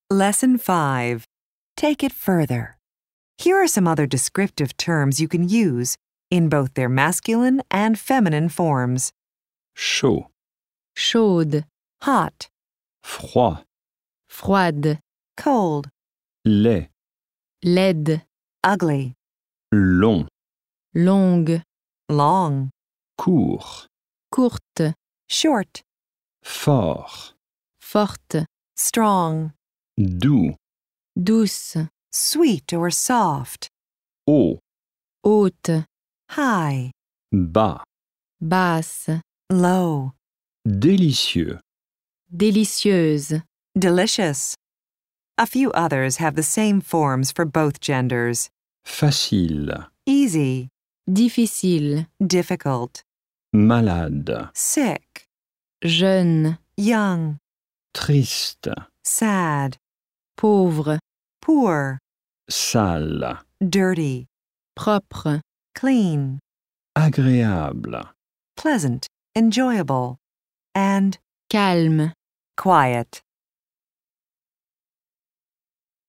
Lesson 5. Take it further. Here are some other descriptive terms you can use in both their masculine and feminine forms. chaud, chaude, Hot, froid, froide, cold, laid, laide, ugly, long, longue, long, court, courte, short, fort, forte, strong, doux, douce, sweet or soft, haut, haute, high, bas, basse, low, délicieux, délicieuse, delicious. A few others have the same forms for both genders. facile, Easy, difficile, difficult, malade, sick, jeune, young, triste, sad, pauvre, poor, sale, dirty, propre, clean, agréable. pleasant, enjoyable, and calme. quiet.